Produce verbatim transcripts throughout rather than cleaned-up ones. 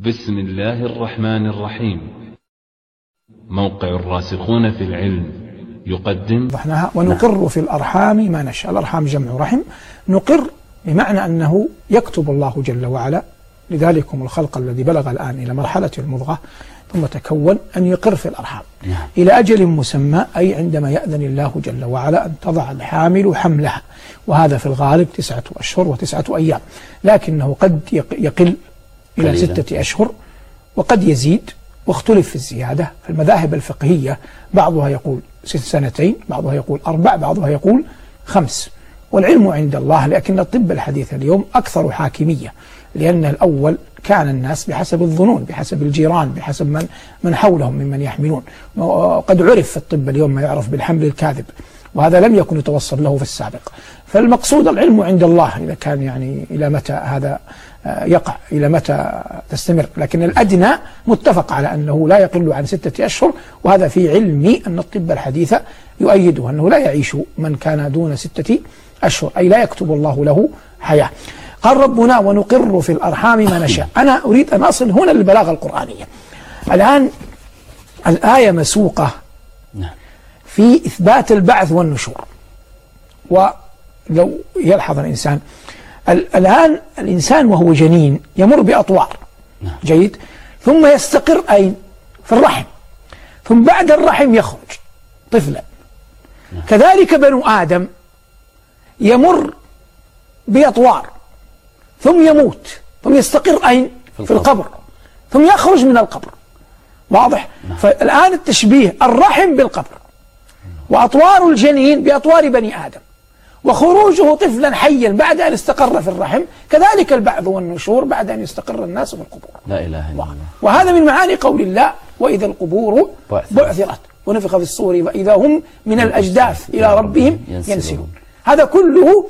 بسم الله الرحمن الرحيم. موقع الراسخون في العلم يقدم ونقر في الأرحام ما نشاء. الأرحام جمع رحم. نقر بمعنى أنه يكتب الله جل وعلا، لذلكم الخلق الذي بلغ الآن إلى مرحلة المضغة ثم تكون أن يقر في الأرحام إلى أجل مسمى، أي عندما يأذن الله جل وعلا أن تضع الحامل حملها، وهذا في الغالب تسعة أشهر وتسعة أيام، لكنه قد يقل إلى ستة أشهر وقد يزيد، واختلف في الزيادة. في المذاهب الفقهية بعضها يقول سنتين، بعضها يقول أربع، بعضها يقول خمس، والعلم عند الله. لكن الطب الحديث اليوم أكثر حاكمية، لأن الأول كان الناس بحسب الظنون، بحسب الجيران، بحسب من من حولهم ممن يحملون. وقد عرف في الطب اليوم ما يعرف بالحمل الكاذب، وهذا لم يكن يتوصل له في السابق. فالمقصود العلم عند الله، إذا كان يعني إلى متى هذا يقع، إلى متى تستمر. لكن الأدنى متفق على أنه لا يقل عن ستة أشهر، وهذا في علمي أن الطب الحديث يؤيده، أنه لا يعيش من كان دون ستة أشهر، أي لا يكتب الله له حياة. قال ربنا ونقر في الأرحام ما نشاء. أنا أريد أن أصل هنا للبلاغة القرآنية. الآن الآية مسوقة في إثبات البعث والنشور، ولو يلحظ الإنسان الآن الإنسان وهو جنين يمر بأطوار، جيد، ثم يستقر أين؟ في الرحم، ثم بعد الرحم يخرج طفلا. كذلك بنو آدم يمر بأطوار، ثم يموت، ثم يستقر أين؟ في القبر، ثم يخرج من القبر. واضح؟ فالآن التشبيه الرحم بالقبر، وأطوار الجنين بأطوار بني آدم، وخروجه طفلا حيا بعد أن استقر في الرحم، كذلك البعث والنشور بعد أن يستقر الناس في القبور. لا إله إلا الله. وهذا من معاني قول الله وإذا القبور بعثرت ونفخ في الصور وإذا هم من الأجداث إلى ربهم ينسلون. هذا كله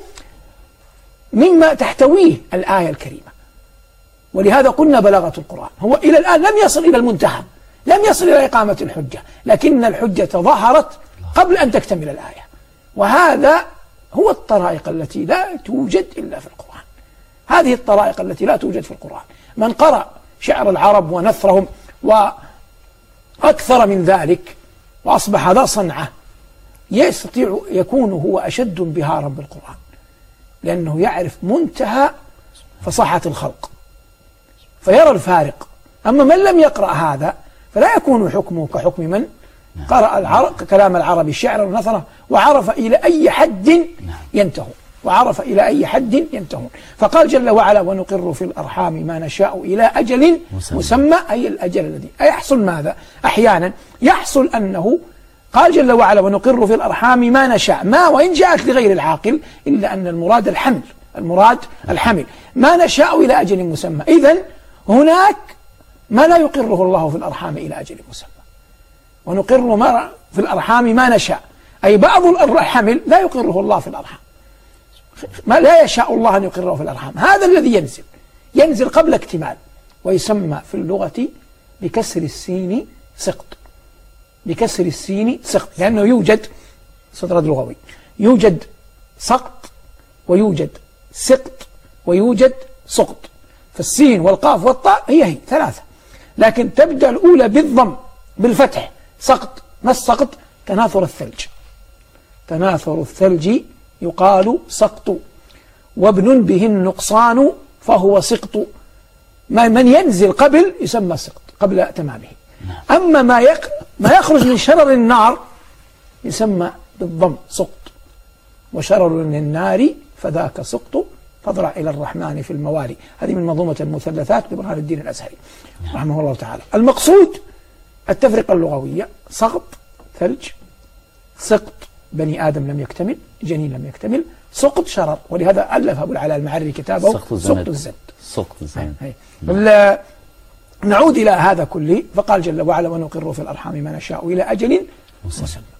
مما تحتويه الآية الكريمة، ولهذا قلنا بلاغة القرآن. هو إلى الآن لم يصل إلى المنتهى، لم يصل إلى إقامة الحجة، لكن الحجة ظهرت قبل أن تكتمل الآية. وهذا هو الطرائق التي لا توجد إلا في القرآن. هذه الطرائق التي لا توجد في القرآن. من قرأ شعر العرب ونثرهم وأكثر من ذلك وأصبح ذا صنعة، يستطيع يكون هو أشد انبهارا بالقرآن، لأنه يعرف منتهى فصاحة الخلق فيرى الفارق. أما من لم يقرأ هذا فلا يكون حكمه كحكم من قرأ العرب كلام العربي شعرا ونثره وعرف إلى أي حد ينتهون، وعرف إلى أي حد ينتهون. فقال جل وعلا ونقر في الأرحام ما نشاء إلى أجل مسمى, مسمى أي الأجل الذي يحصل. ماذا؟ أحيانا يحصل أنه قال جل وعلا ونقر في الأرحام ما نشاء، ما وإن جاءت لغير العاقل، إلا أن المراد الحمل، المراد الحمل. ما نشاء إلى أجل مسمى، إذن هناك ما لا يقره الله في الأرحام إلى أجل مسمى. ونقر ما في الأرحام ما نشاء، أي بعض الحمل لا يقره الله في الأرحام، ما لا يشاء الله أن يقره في الأرحام. هذا الذي ينزل ينزل قبل اكتمال، ويسمى في اللغة بكسر السين سقط، بكسر السين سقط، لأنه يوجد صدرد لغوي، يوجد سقط ويوجد سقط ويوجد سقط. فالسين والقاف والطاء هي هي ثلاثة، لكن تبدأ الأولى بالضم بالفتح سقط. ما السقط؟ تناثر الثلج، تناثر الثلج يقال سقط، وابن به النقصان فهو سقط. من ينزل قبل يسمى سقط قبل تمامه. أما ما يق... ما يخرج من شرر النار يسمى بالضم سقط. وشرر من النار فذاك سقط فاضرع إلى الرحمن في الموالي. هذه من منظومة المثلثات لبرهان الدين الأزهري رحمه الله تعالى. المقصود التفرقة اللغوية: سقط ثلج، سقط بني آدم لم يكتمل، جنين لم يكتمل، سقط شرر. ولهذا ألف أبو العلاء المعري كتابه سقط الزند. سقط الزند. نعود إلى هذا كله، فقال جل وعلا ونقر في الأرحام ما نشاء إلى أجل مسمى.